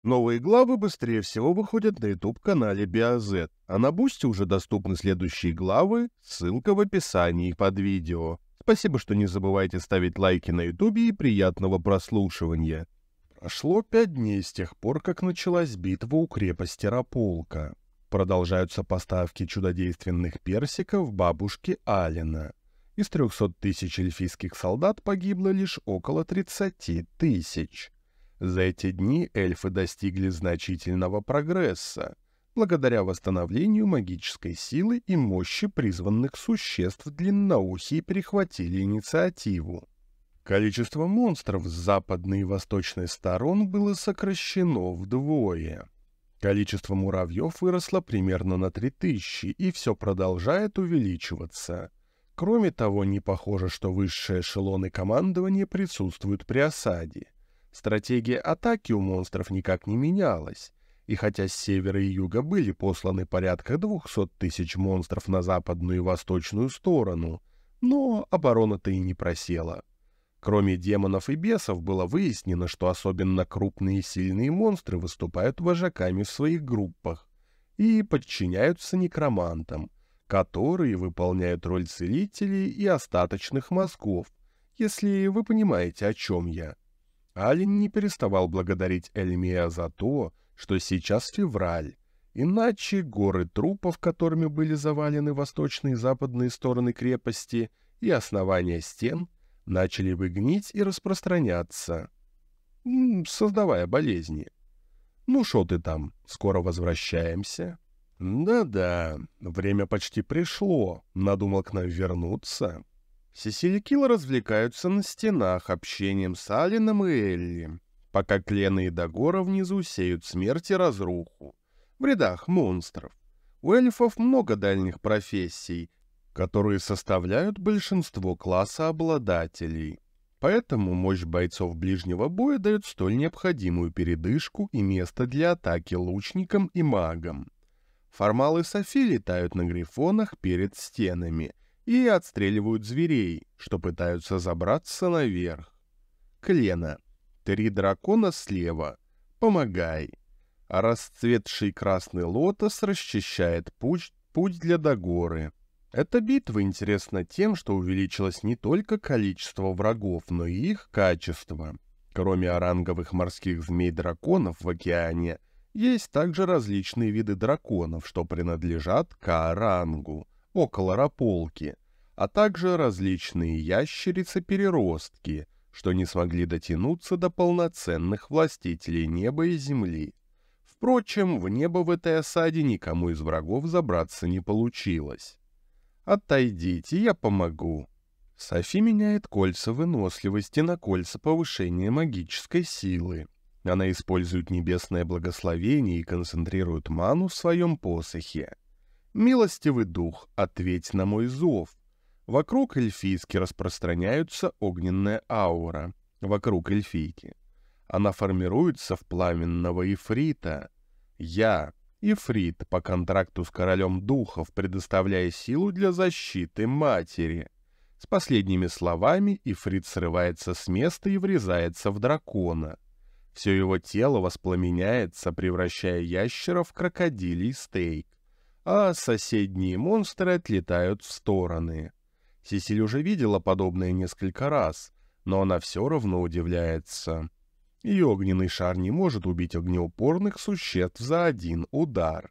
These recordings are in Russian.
Новые главы быстрее всего выходят на YouTube-канале BioZ, а на Бусти уже доступны следующие главы, ссылка в описании под видео. Спасибо, что не забывайте ставить лайки на YouTube и приятного прослушивания. Прошло 5 дней с тех пор, как началась битва у крепости Раполка. Продолжаются поставки чудодейственных персиков бабушки Алина. Из 300 тысяч эльфийских солдат погибло лишь около 30 тысяч. За эти дни эльфы достигли значительного прогресса, благодаря восстановлению магической силы и мощи призванных существ длинноухие перехватили инициативу. Количество монстров с западной и восточной сторон было сокращено вдвое. Количество муравьев выросло примерно на 3000, и все продолжает увеличиваться. Кроме того, не похоже, что высшие эшелоны командования присутствуют при осаде. Стратегия атаки у монстров никак не менялась, и хотя с севера и юга были посланы порядка 200 тысяч монстров на западную и восточную сторону, но оборона-то и не просела. Кроме демонов и бесов было выяснено, что особенно крупные и сильные монстры выступают вожаками в своих группах и подчиняются некромантам, которые выполняют роль целителей и остаточных мозгов, если вы понимаете, о чем я. Алин не переставал благодарить Эльмея за то, что сейчас февраль, иначе горы трупов, которыми были завалены восточные и западные стороны крепости и основания стен, начали бы гнить и распространяться, создавая болезни. «Ну шо ты там, скоро возвращаемся?» «Да-да, время почти пришло, надумал к нам вернуться». Сесиль и Килл развлекаются на стенах общением с Алином и Элли, пока Клена и Дагора внизу сеют смерть и разруху в рядах монстров. У эльфов много дальних профессий, которые составляют большинство класса обладателей. Поэтому мощь бойцов ближнего боя дает столь необходимую передышку и место для атаки лучникам и магам. Формал и Софи летают на грифонах перед стенами и отстреливают зверей, что пытаются забраться наверх. Клена. 3 дракона слева. Помогай. А расцветший красный лотос расчищает путь для Дагоры. Эта битва интересна тем, что увеличилось не только количество врагов, но и их качество. Кроме оранговых морских змей-драконов в океане, есть также различные виды драконов, что принадлежат к орангу, около Раполки, а также различные ящерицы-переростки, что не смогли дотянуться до полноценных властителей неба и земли. Впрочем, в небо в этой осаде никому из врагов забраться не получилось. «Отойдите, я помогу». Софи меняет кольца выносливости на кольца повышения магической силы. Она использует небесное благословение и концентрирует ману в своем посохе. «Милостивый дух, ответь на мой зов». Вокруг эльфийки распространяется огненная аура. Вокруг эльфийки. Она формируется в пламенного ифрита. Я, ифрит, по контракту с королем духов, предоставляя силу для защиты матери. С последними словами ифрит срывается с места и врезается в дракона. Все его тело воспламеняется, превращая ящера в крокодилий стейк, а соседние монстры отлетают в стороны. Сесиль уже видела подобное несколько раз, но она все равно удивляется. И огненный шар не может убить огнеупорных существ за один удар.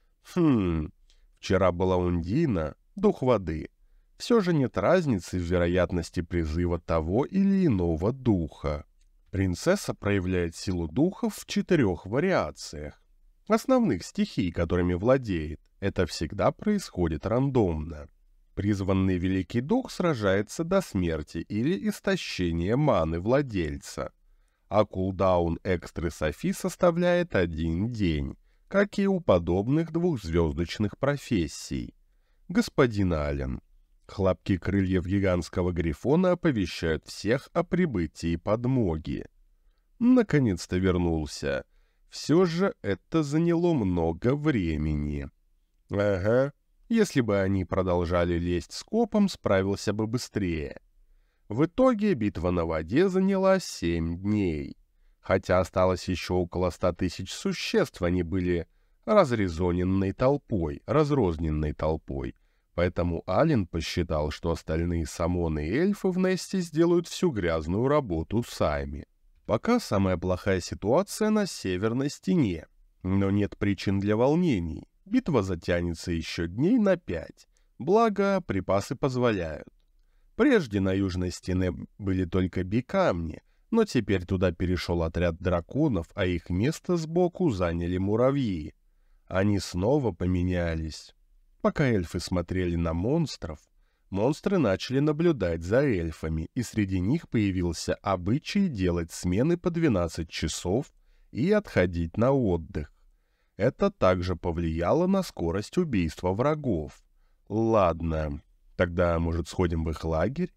Вчера была Ундина, дух воды. Все же нет разницы в вероятности призыва того или иного духа. Принцесса проявляет силу духов в 4 вариациях. Основных стихий, которыми владеет, это всегда происходит рандомно. Призванный Великий Дух сражается до смерти или истощения маны владельца. А кулдаун экстры Софи составляет 1 день, как и у подобных 2-звездочных профессий. Господин Ален. Хлопки крыльев гигантского грифона оповещают всех о прибытии подмоги. Наконец-то вернулся. Все же это заняло много времени. Ага, если бы они продолжали лезть скопом, справился бы быстрее. В итоге битва на воде заняла 7 дней. Хотя осталось еще около 100 тысяч существ, они были разрозненной толпой. Поэтому Ален посчитал, что остальные самоны и эльфы в Несте сделают всю грязную работу сами. Пока самая плохая ситуация на северной стене, но нет причин для волнений. Битва затянется еще дней на 5, благо припасы позволяют. Прежде на южной стене были только бикамни, но теперь туда перешел отряд драконов, а их место сбоку заняли муравьи. Они снова поменялись. Пока эльфы смотрели на монстров, монстры начали наблюдать за эльфами, и среди них появился обычай делать смены по 12 часов и отходить на отдых. Это также повлияло на скорость убийства врагов. Ладно, тогда, может, сходим в их лагерь?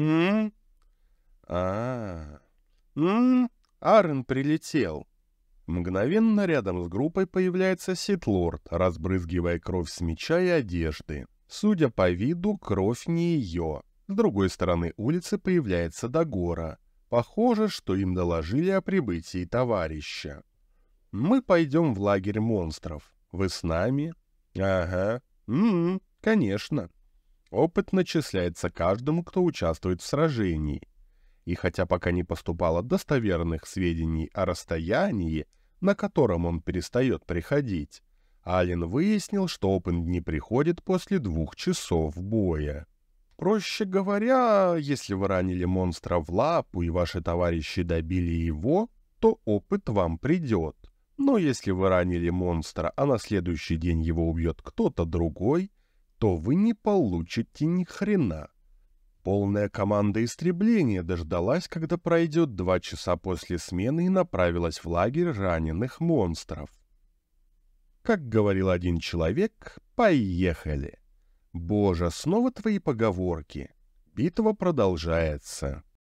Арен прилетел. Мгновенно рядом с группой появляется Ситлорд, разбрызгивая кровь с меча и одежды. Судя по виду, кровь не ее. С другой стороны улицы появляется Дагора. Похоже, что им доложили о прибытии товарища. Мы пойдем в лагерь монстров. Вы с нами? Ага. Конечно. Опыт начисляется каждому, кто участвует в сражении. И хотя пока не поступало достоверных сведений о расстоянии, на котором он перестает приходить, Ален выяснил, что опыт не приходит после 2 часов боя. Проще говоря, если вы ранили монстра в лапу и ваши товарищи добили его, то опыт вам придет. Но если вы ранили монстра, а на следующий день его убьет кто-то другой, то вы не получите ни хрена. Полная команда истребления дождалась, когда пройдет 2 часа после смены, и направилась в лагерь раненых монстров. Как говорил один человек, поехали. Боже, снова твои поговорки. Битва продолжается.